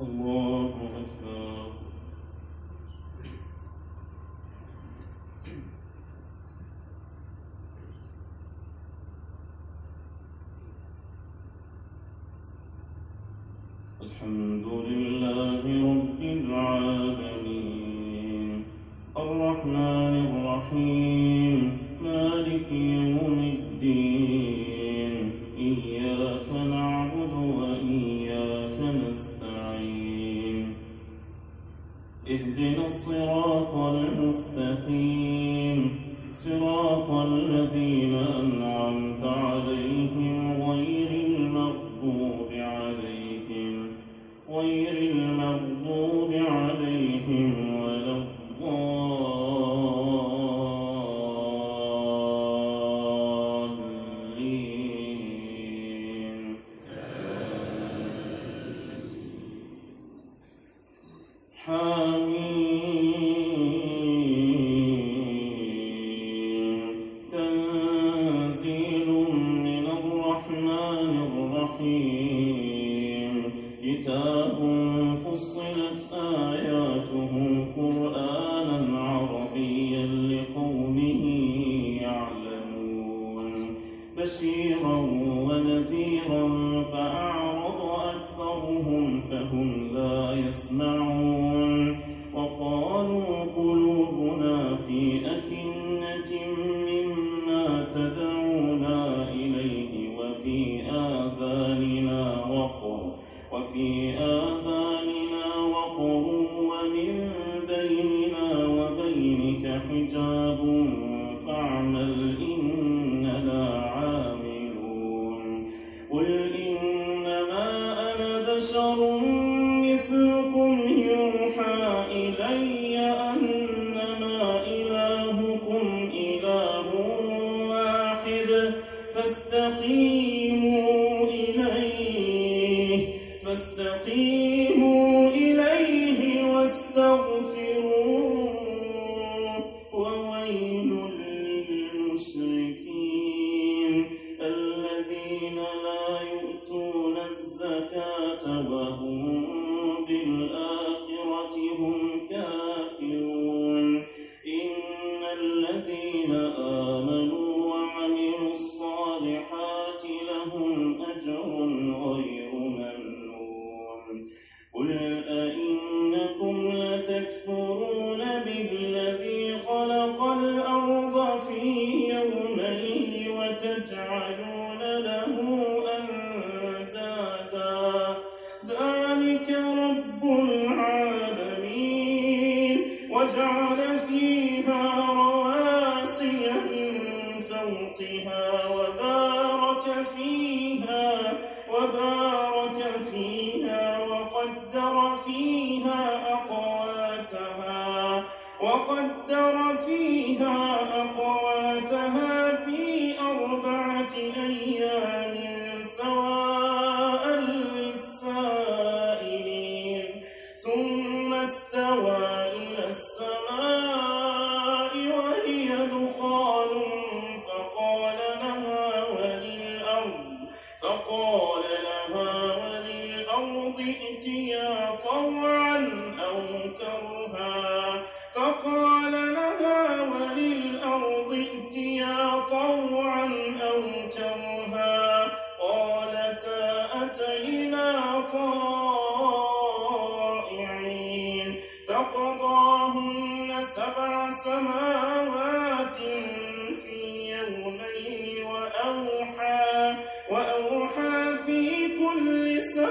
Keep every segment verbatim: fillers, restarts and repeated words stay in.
الله أكبر. الحمد لله رب العالمين الرحمن الرحيم مالك يوم الدين إياك نعبد وإياك نستعين اهدنا الصراط المستقيم صراط الذين أنعمت عليهم غير المغضوب عليهم غير المغضوب عليهم ولا الضالين. حميم تنزيل من الرحمن الرحيم كتاب فصلت آياته قرآنا عربيا لقوم يعلمون بشيرا ونذيرا فأعرض أكثرهم فهم لا يسمعون وقالوا قلوبنا في أكنة مما تدعونا إليه وفي آذاننا وقر وفي آذاننا وقر ومن بيننا وبينك حجاب فاعمل إننا عاملون. قل إنما أنا بشر مثلكم يوحى إلي أنما إلهكم إله واحد فاستقيموا إليه فاستقيموا إليه واستغفروه وويل للمشركين الذين لا يؤتون الزكاة وهم بالآخرة هم كافرون. إن الذين آمنوا وعملوا الصالحات لهم أجر غير ممنون. قل أئنكم لتكفرون بالذي خلق الأرض في يومين وتجعلون له أندادا ذلك رب العالمين وجعل فيها رواسي من فوقها وبارك فيها وبارك فيها وقدر فيها أقواتها وقدر فيها أقواتها في أربعة أيام سواء للسائلين ثم استوى إلى السماء وهي دخان فقال لها وللأرض فقال لها وللأرض ائتيا طوعا أو كرها فقال لها وللأرض ائتيا طوعا أو كرها قالتا أتينا طائعين فقضاهن سبع سماوات في يومين وأوحى وأوحى في كل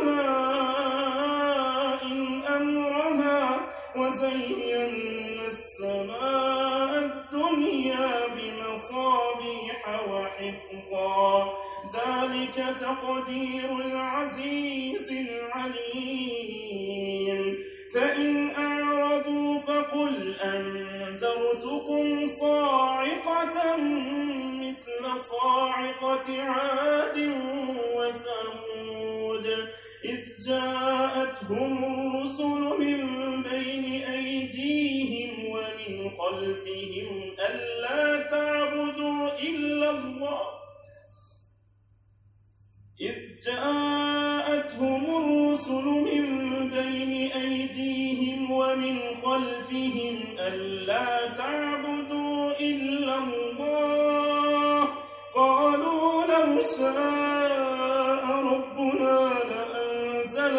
سماء أمرها وزينا السماء الدنيا بمصابيح وحفظا ذلك تقدير العزيز العليم. فإن أعرضوا فقل أنذرتكم صاعقة مثل صاعقة عاد وثمود إذ جاءتهم الرسل من بين أيديهم ومن خلفهم ألا تعبدوا إلا الله إذ جاءتهم الرسل من بين ومن خلفهم ألا تعبدوا إلا الله قالوا لو شاء ربنا لأنزل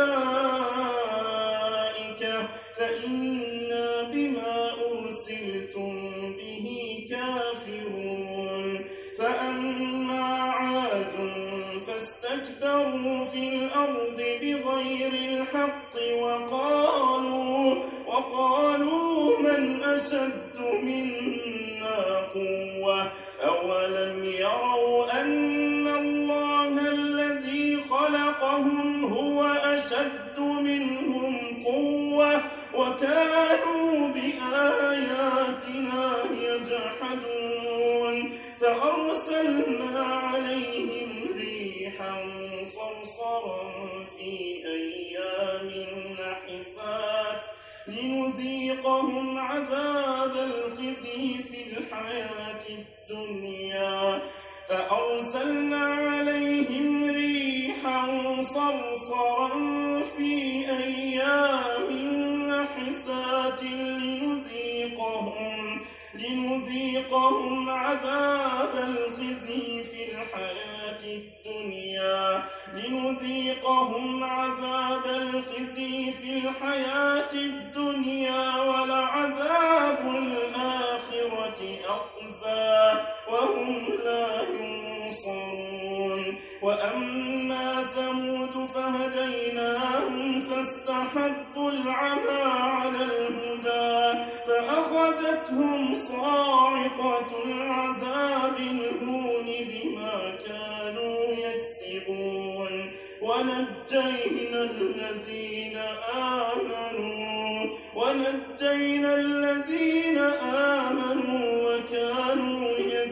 ملائكة فإنا بما أرسلتم به كافرون فأما عاد فاستكبروا في الأرض بغير الحق وقالوا, وقالوا من أشد منا قوة أولم يروا أن الله الذي خلقهم هو أشد منهم قوة وكانوا بآياتنا يجحدون فأرسلنا عليهم ريحا صرصرا في أيام نحسات لنذيقهم عذاب الخزي في الحياة الدنيا فأرسلنا عليهم ريحا صرصرا في أيام نحسات لنذيقهم, لنذيقهم عذاب الخزي في الحياة الدنيا لنذيقهم عذاب الخزي في الحياة الدنيا ولعذاب الآخرة أخزى وهم لا ينصرون وأما ثمود فهديناهم فاستحبوا العمى على الهدى فأخذتهم صاعقة العذاب الهون بما كانوا يكسبون ونجينا الذين آمنوا ونجينا الذين آمنوا وكانوا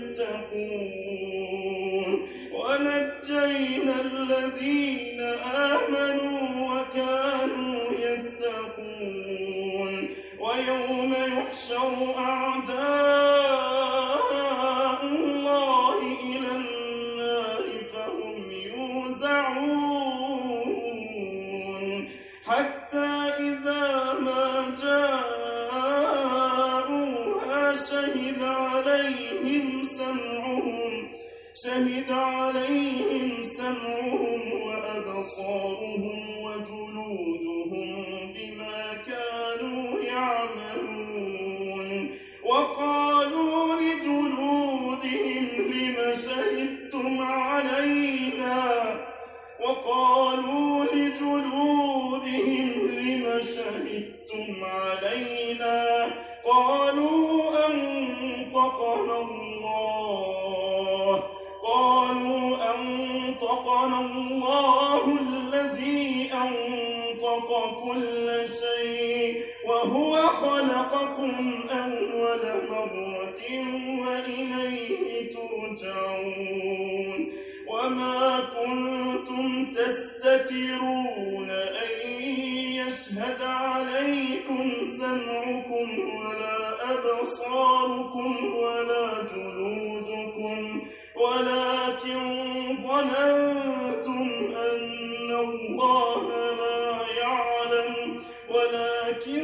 يتقون ونجينا الذين آمنوا وكانوا يتقون ويوم يحشر أعداء الله إلى النار فهم يوزعون حتى إذا ما جاءوها شهد عليهم سمعهم شهد عليهم سمعهم وأبصارهم وجلودهم بما كانوا يعملون وقالوا لجلودهم لم شهدتم علينا وقالوا لجلودهم لم شهدتم علينا قالوا أنطقنا الله قالوا أنطقنا الله الذي أنطق كل شيء وهو خلقكم أول مرة وإليه ترجعون وما كنتم تستترون أن يشهد عليكم سمعكم ولا أبصاركم ولا جلودكم ولكن ظننتم أن الله لا يعلم ولكن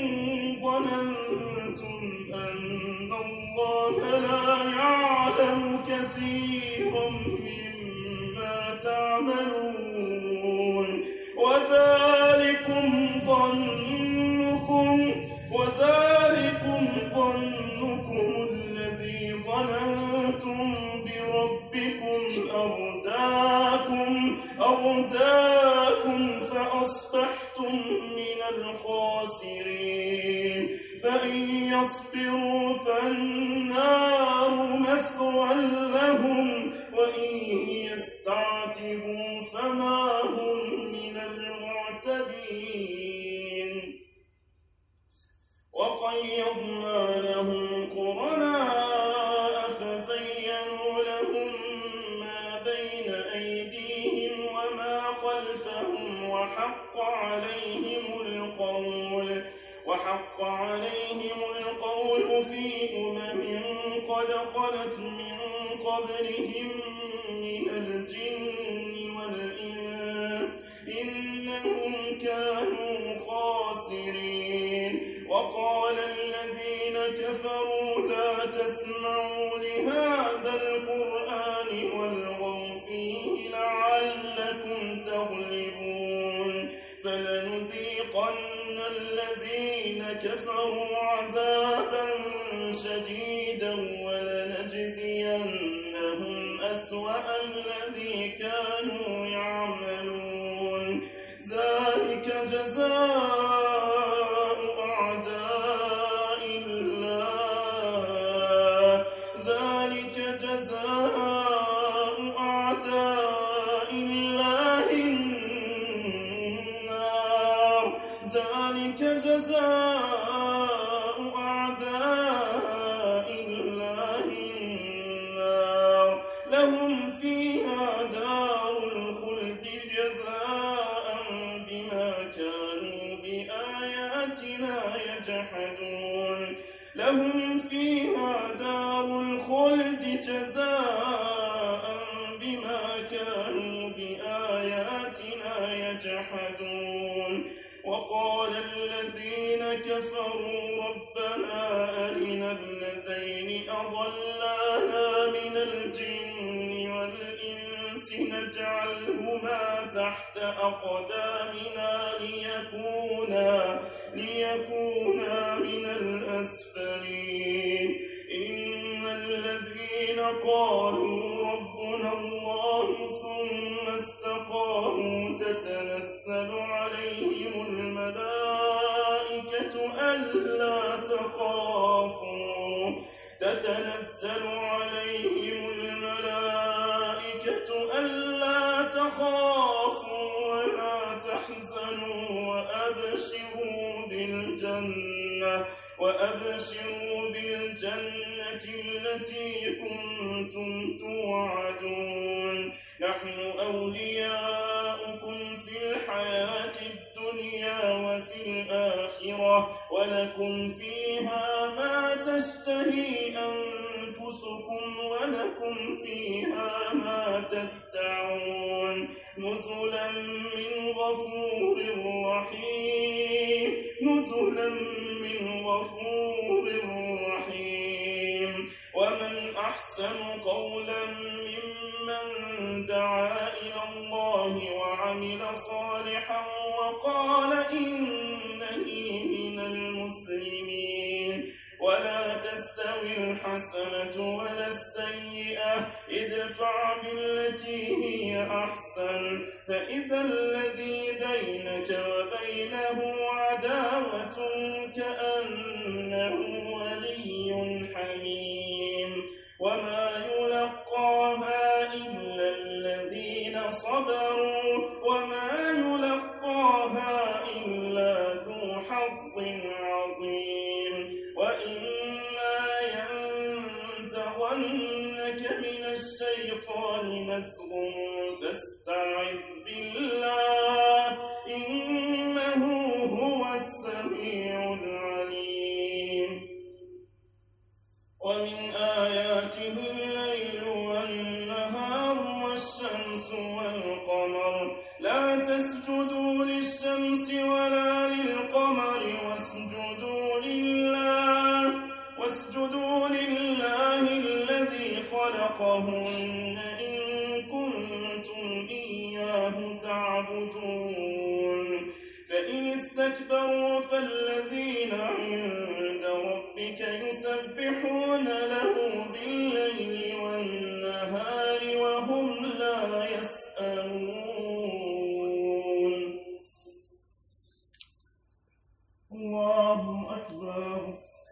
ظننتم أن الله لا يعلم كثيرا مما تعملون وذلكم ظنكم وذلكم ظنكم الذي ظننتم بربكم أرداكم أرداكم فأصبحتم من الخاسرين فإن يصبروا فالنار مثوى لهم وإن يستعتبوا فما هم من المعتبين وقيضنا لهم قرناء فزينوا لهم ما بين أيديهم وما خلفهم وحق عليهم القول وحق عليهم القول في أمم قد خلت من قبلهم من الجن والإنس إنهم كانوا خاسرين كفروا لا تسمعوا لهذا القرآن والغوا فيه لعلكم تغلبون فلنذيقن الذين كفروا عذابا شديدا ولنجزينهم أسوأ الذي كانوا يعملون ذلك جزاء أعداء الله ذلك جزاء أعداء الله النار ذلك جزاء أعداء الله النار لهم فيها دار الخلد جزاء بما كانوا بآياتنا يجحدون لهم فيها دار الخلد جزاء بما كانوا بآياتنا يجحدون وقال الذين كفروا ربنا أرنا الذين أضلانا من الجن والإنس نجعلهما تحت أقدامنا ليكونا ليكونا من الأسفلين إن الذين قالوا ربنا الله ثم استقاموا تتنزل عليهم الملائكة ألا تخافوا تتنزل عليهم الملائكة ألا تخافوا ولا تحزنوا وأبشروا بالجنة وأبشروا بالجنة التي كنتم توعدون نحن أولياؤكم في الحياة الدنيا وفي الآخرة ولكم فيها ما تشتهي أنفسكم ولكم فيها ما تدعون نزلا من غفور رحيم نزلا من غفور رحيم ومن أحسن قولا ممن دعا إلى الله وعمل صالحا وقال إنني من المسلمين ولا تستوي الحسنة ولا السيئة ادفع بالتي هي أحسن فإذا الذي بينك وبينه عداوة كأنه ولي حميم وما يلقاها إلا الذين صبروا وما يلقاها إلا ذو حظ عظيم وإما ينزغنك من الشيطان نزغ فاستعذ بالله إنه هو السميع العليم ومن آياته الليل والنهار والشمس والقمر لا تسجدوا للشمس ولا للقمر واسجدوا لله واسجدوا لله الذي خلقهن إن كنتم إياه تعبدون فإن استكبروا فالذين عند ربك يسبحون له بالليل والنهار وهم لا يسأمون الله أكبر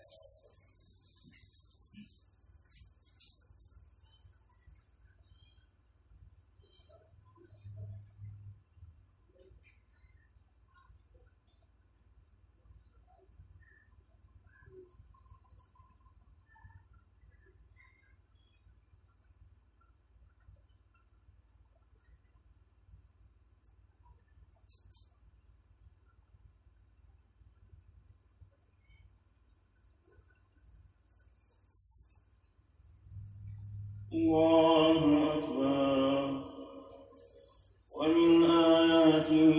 الله أكبر ومن آياته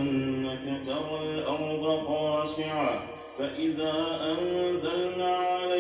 أنك ترى الأرض خاشعة فإذا أنزلنا عليها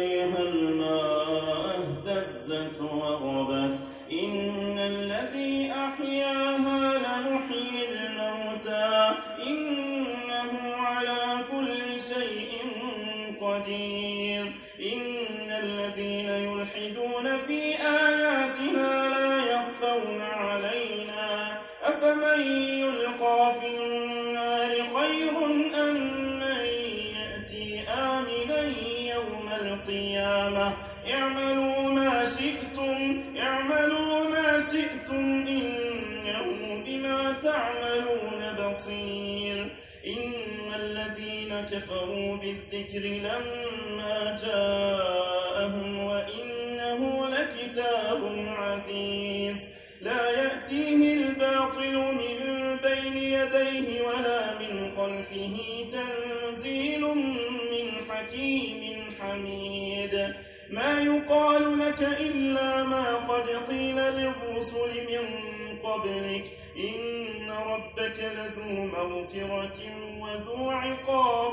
يلحدون في آياتنا لا يخفون علينا أفمن يلقى في النار خير أم من يأتي آمنا يوم القيامة اعملوا ما شئتم اعملوا ما شئتم إنه بما تعملون بصير إن الذين كفروا بالذكر لما جاءهم وإنه لكتاب عزيز لا يأتيه الباطل من بين يديه ولا من خلفه تنزيل من حكيم حميد ما يقال لك إلا ما قد قيل للرسل من قبلك إن ربك لذو مغفرة وذو عقاب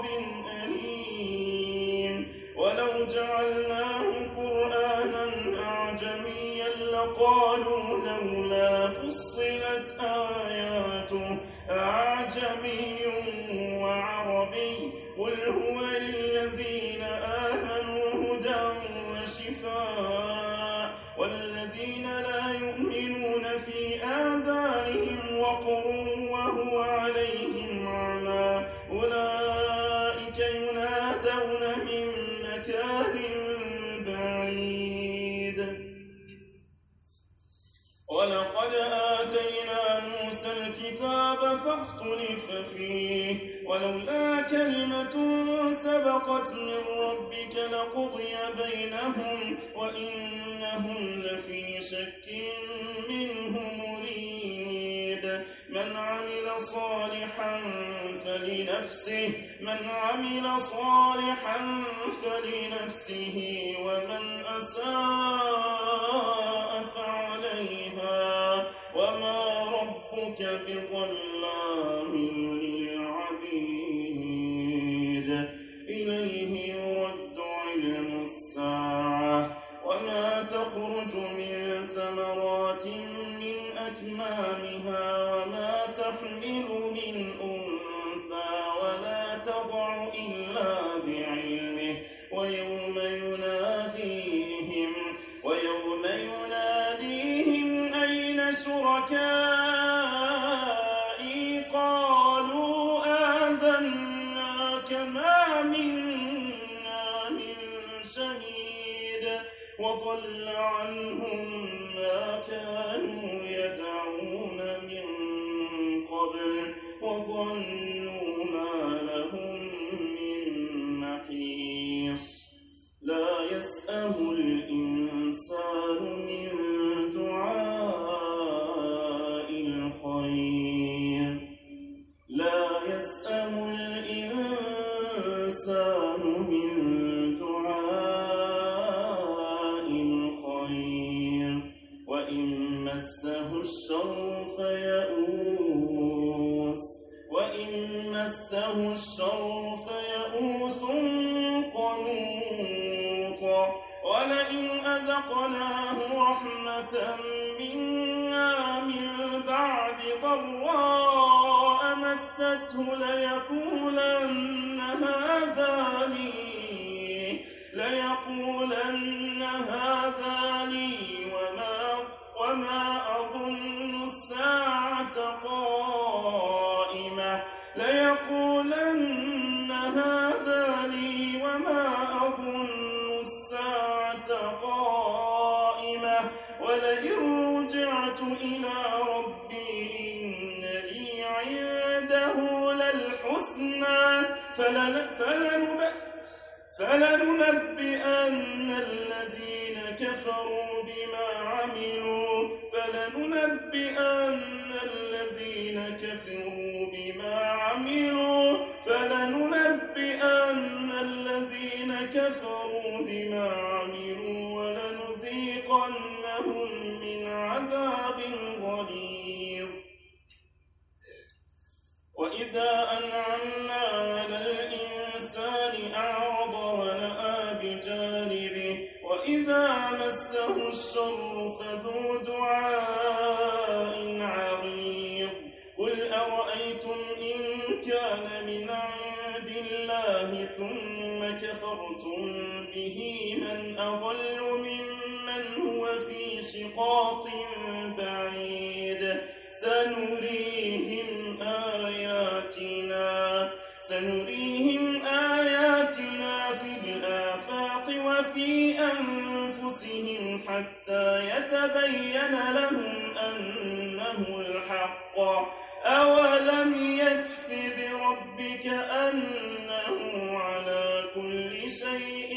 أليم ولو جعلناه قرآنا أعجميا لقالوا لولا فصلت آياته أعجمي وعربي قل هو للذين آمنوا هدى وشفاء والذين لا يؤمنون في آذانهم وقر وهو عليهم عمى أولئك ينادون من مكان بعيد ولقد آتينا موسى الكتاب فاختلف فيه ولولا كلمة سبقت من ربك لقضي بينهم وإنهم لفي شك منه مريب من عمل صالحا فلنفسه من عمل صالحا فلنفسه ومن أساء فعليها وما ربك بظلام للعبيد إليه يرد علم الساعة وما تخرج من ثمرات من أكمامها وما تحمل من أنثى ولا تضع إلا بعلمه ويوم يناديهم ويوم يناديهم أين شركائي قالوا آذناك ما منا من شهيد وضل عنهم ما كانوا يدعون من قبل وظنوا ما لهم من محيص لا يسأم الإنسان من دعاء الخير لا يسأم الإنسان من دعاء الخير وإن مسه الشر فيئوس وإن مسه الشر فيئوس قنوط ولئن أذقناه رحمة منا من بعد ضراء مسته ليقولن هذا لي ليقولن هذا لي وما وما أظن الساعة قائمة ليقولن هذا لي وما أظن الساعة قائمة ولئن رجعت إلى ربي إن لي عنده للحسنى فلننبئن الذين كفروا بما عملوا فلننبئن الذين كفروا بما عملوا فلننبئن الذين كفروا بما عملوا ولنذيقنهم من عذاب غليظ وإذا أنعمنا على الإنسان أعرض ونأى بجانبه وإذا مسه الشر فذو دعاء عريض قل أرأيتم إن كان من عند الله ثم كفرتم به من أضل ممن شقاق بعيد سنريهم آياتنا سنريهم آياتنا في الآفاق وفي أنفسهم حتى يتبين لهم أنه الحق أولم يكف بربك أنه على كل شيء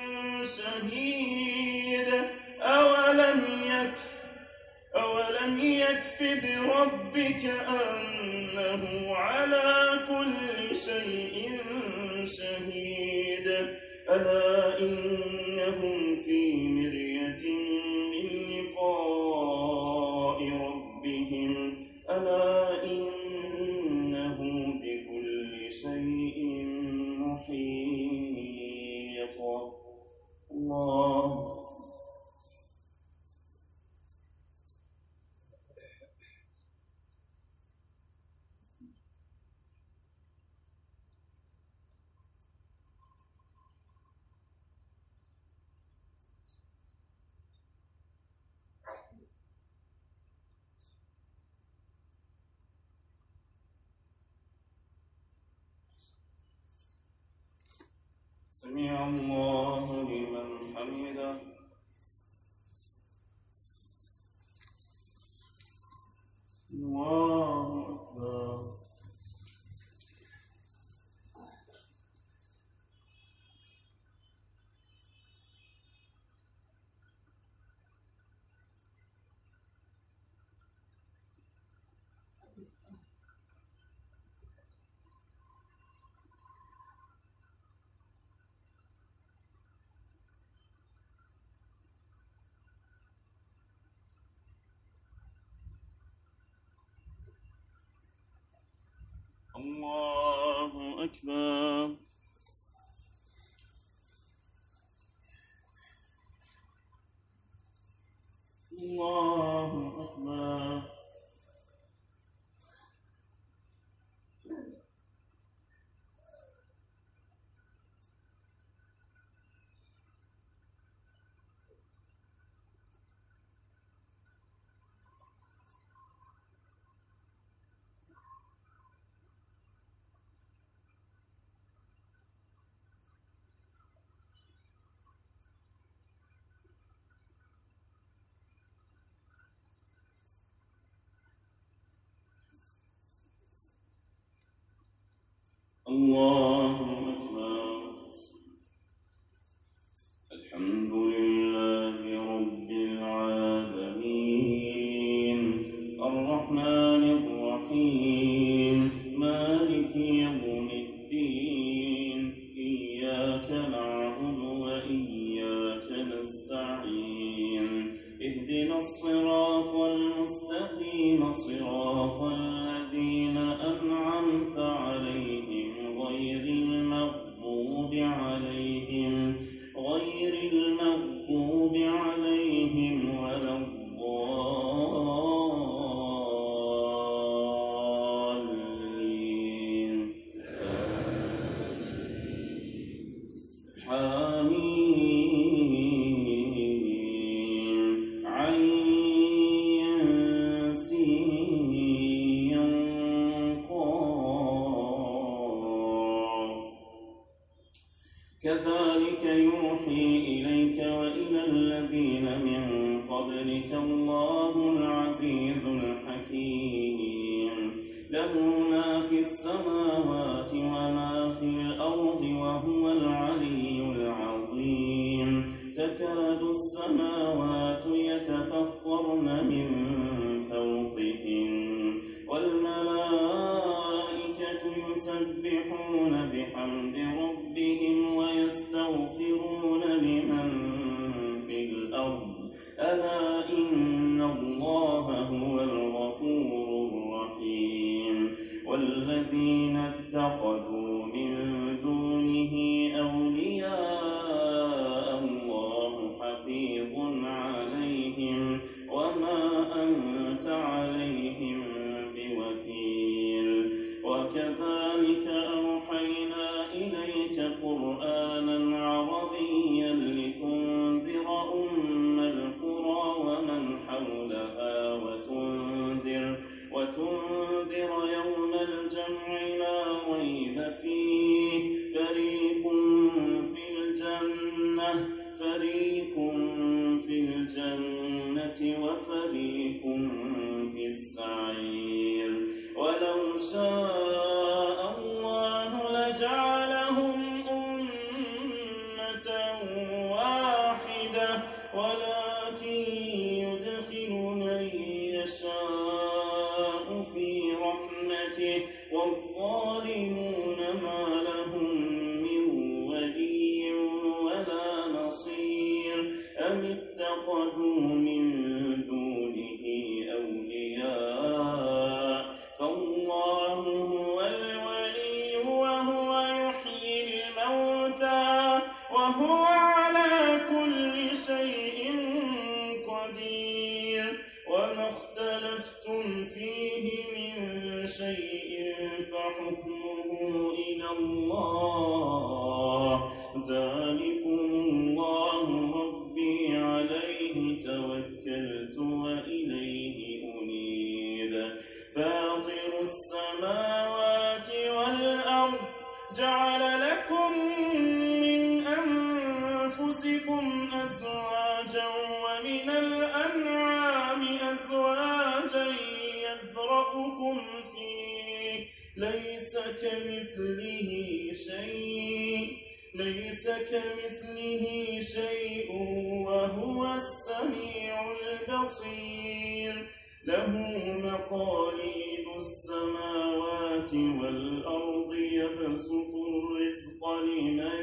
شهيد أولم يكف أولم يكف بربك أنه على كل شيء شهيد ألا إنهم في مرية من لقاء ربهم ألا إنه بكل شيء محيط. الله سمع الله لمن حمده. الله أكبر. الله أكبر. الله أكبر. الله أكبر. الحمد لله رب العالمين الرحمن الرحيم مالك يوم الدين إياك نعبد وإياك نستعين اهدنا الصراط المستقيم صراط الذين أنعمت عليهم غير المغضوب عليهم غير المغضوب عليهم ولا الضالين. حميم عين سين قاف كذلك يوحي إليك وإلى الذين من قبلك الله العزيز الحكيم له ما في السماوات وما في الأرض وهو العلي العظيم تكاد السماوات يتفطرن من فوقهن والملائكة يسبحون بحمد ربهم ويستغفرون لمن في الأرض ألا إن الله هو الغفور الرحيم. والذين اتخذوا من دونه أولياء الله حفيظ عليهم وما أنت عليهم بوكيل. وكذلك أوحينا إليك قرآنا عربيا لتنذر أم القرى وفريق في السعير ولو شاء الله لجعلهم أمة واحدة ولكن يدخل من يشاء في رحمته والظالمون ما لهم من ولي ولا نصير أم اتخذوا من دونه أولياء فالله هو الولي وهو يحيي الموتى وهو على كل شيء قدير وما اختلفتم فيه من شيء فحكمه إلى الله ذلكم الله ربي عليه توكلت وإليه أنيب فاطر السماوات والأرض جعل لكم من أنفسكم أزواجا ومن الأنعام أزواجا يذرأكم فيه ليس كمثله شيء ليس كمثله شيء وهو السميع البصير له مقاليد السماوات والأرض يبسط الرزق لمن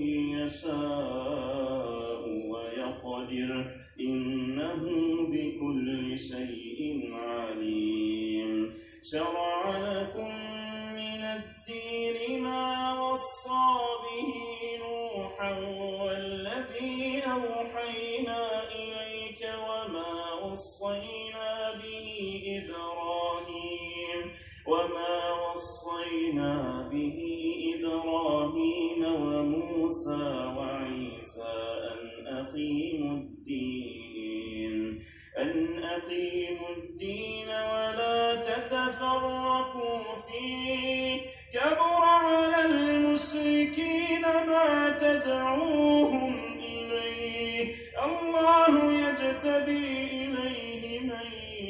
يشاء ويقدر إنه بكل شيء عليم شرع لكم من الدين ما وصى به نوحا والذي أوحينا إليك وما وصينا به إبراهيم وما وصينا به إبراهيم وموسى وعيسى أن أقيموا الدين أن أقيموا الدين ولا تتفرقوا فيه كبر على المشركين ما تدعوهم إليه الله يجتبي إليه من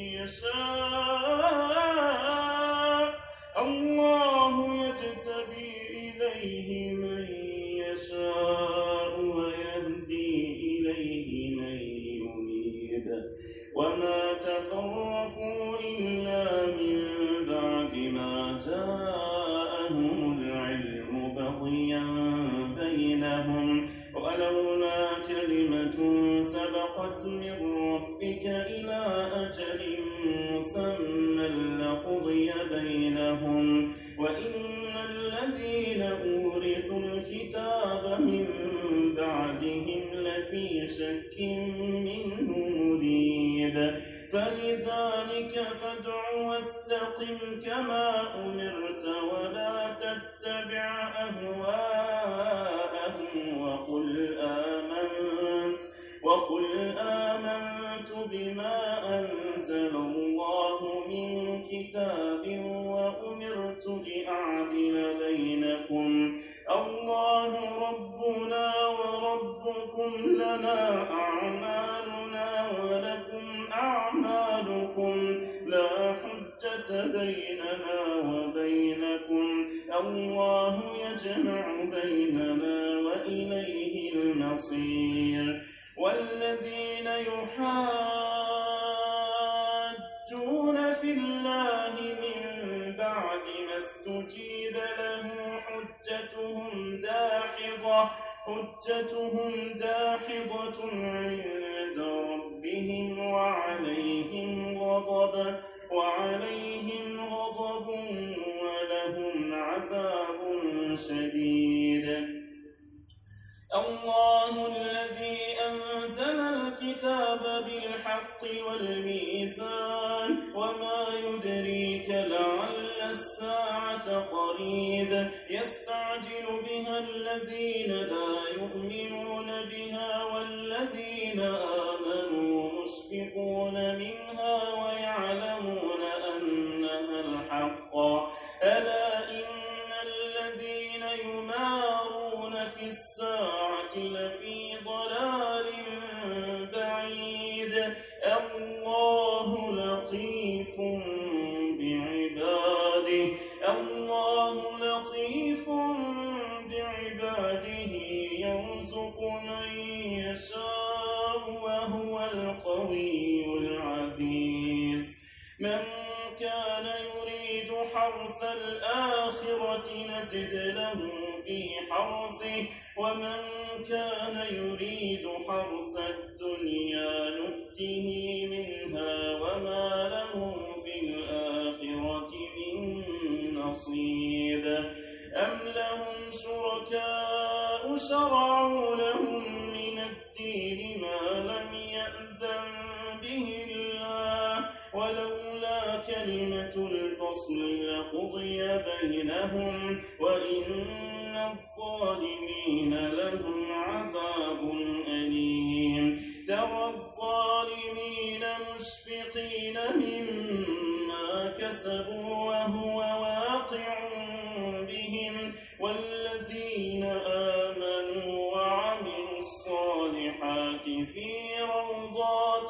يشاء الله يجتبي إليه من يشاء ويهدي إليه من ينيب وما تفرقوا إلا من بعد ما جاءهم العلم بغيا بينهم ولولا كلمة سبقت من ربك إلى أجل مسمى لقضي بينهم وإن الذين أورثوا الكتاب من بعدهم لفي شك منه مريب فلذلك فادع واستقم كما أمرت ولا تتبع أهواءهم وقل آمنت وقل آمنت بما أنزل الله من كتاب وأمرت لأعدل بينكم الله ربنا وربكم لنا أعمالنا ولكم أعمالكم لا حجة بيننا وبينكم الله يجمع بيننا وإليه المصير والذين يحاجون في الله من بعد ما استجيب له حجتهم داحضة حجتهم داحضة عند ربهم وعليهم غضب وعليهم غضب ولهم عذاب شديد الله الذي أنزل الكتاب بالحق والميزان وما يدريك لعل الساعة قريب يستعجل بها الذين لا يؤمنون بها والذين آمنوا مشفقون منها ويعلمون أنها الحق ألا إن الذين يمارون في الساعة لفي ضلال بعيد الله وهو القوي العزيز. من كان يريد حرث الآخرة نزد له في حرثه ومن كان يريد حرث الدنيا نؤته منها وما له في الآخرة من نصيب. أم لهم شركاء شرعوا لهم من الدين ما لم يأذن به الله ولولا كلمة الفصل لقضي بينهم وإن الظالمين لهم عذاب أليم. ترى الظالمين مشفقين مما كسبوا وهو واقع بهم والذين آمنوا وعملوا الصالحات في روضات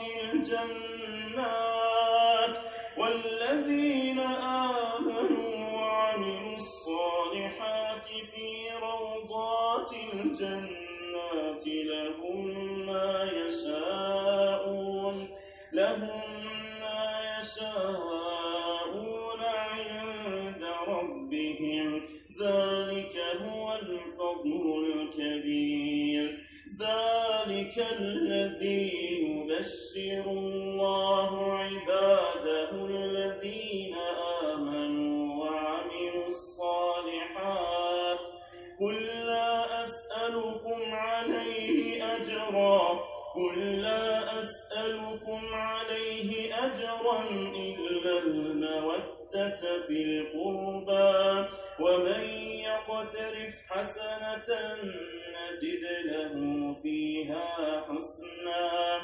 الجنات والذين آمنوا وعملوا الصالحات في روضات الجنات لهم ما يشاءون لهم ما يشاءون عند ربهم ذلك هو الفضل الكبير. ذلك الذي يبشر الله عباده الذين آمنوا وعملوا الصالحات. قل لا أسألكم عليه أجرا قل لا أسألكم عليه أجرا إلا المودة في القربى ومن يقترف حسنة نزد له فيها حسنا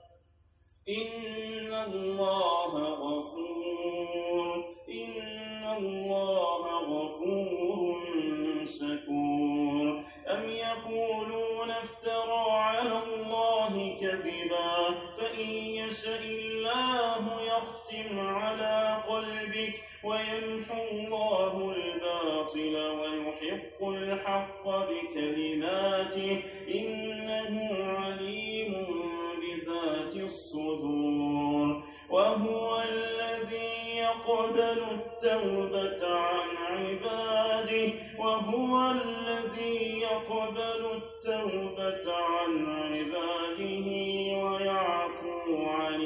إن الله غفور إن الله غفور شكور. أم يقولون افترى على الله كذبا فإن يشاء الله يختم على قلبك ويمحو الله الباطل ويحق الحق بكلماته إنه عليم بذات الصدور. وهو الذي يقبل التوبة عن عباده وهو الذي يقبل التوبة عن عباده ويعفو عن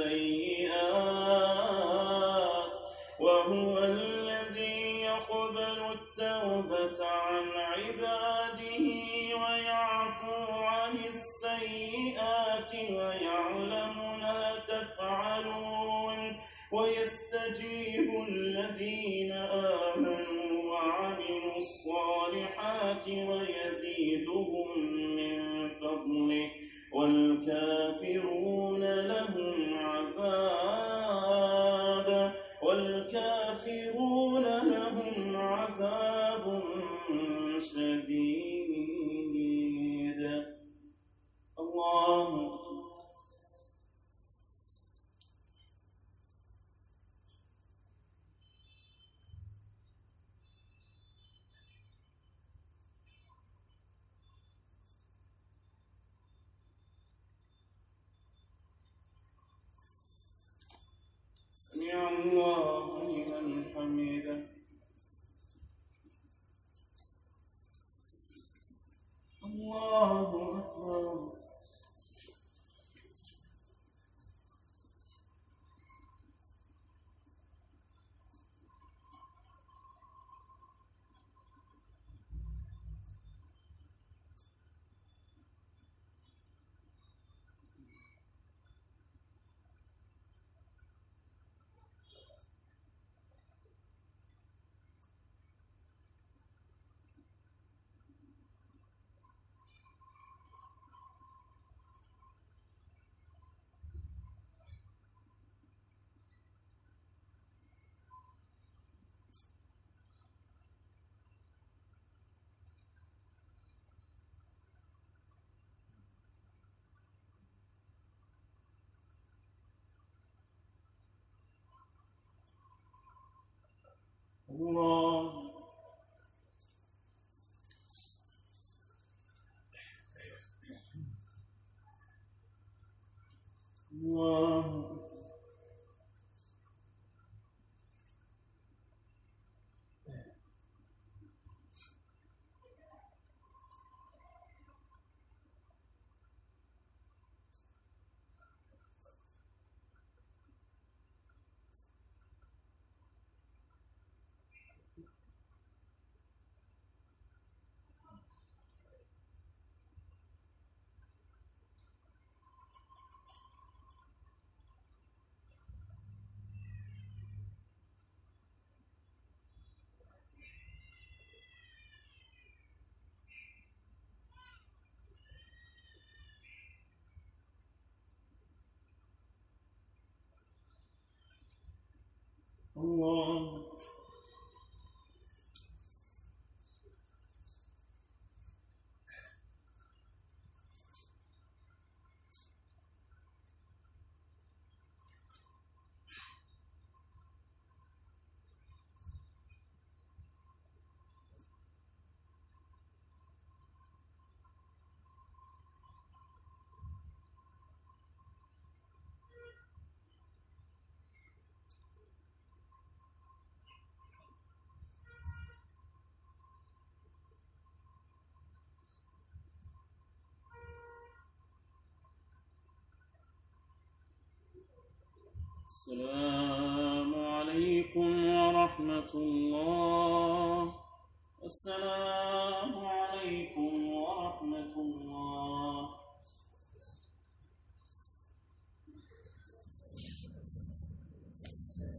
السيئات وهو الذي يقبل التوبة عن عباده ويعفو عن السيئات ويعلم ما تفعلون ويستجيب الذين آمنوا وعملوا الصالحات ويزيدهم من فضله والكافرون لهم عذاب والكافرون لهم عذاب شديد. الله سمع الله لمن حمده. الله أكبر. الله الله الله السلام عليكم ورحمة الله. السلام عليكم ورحمة الله.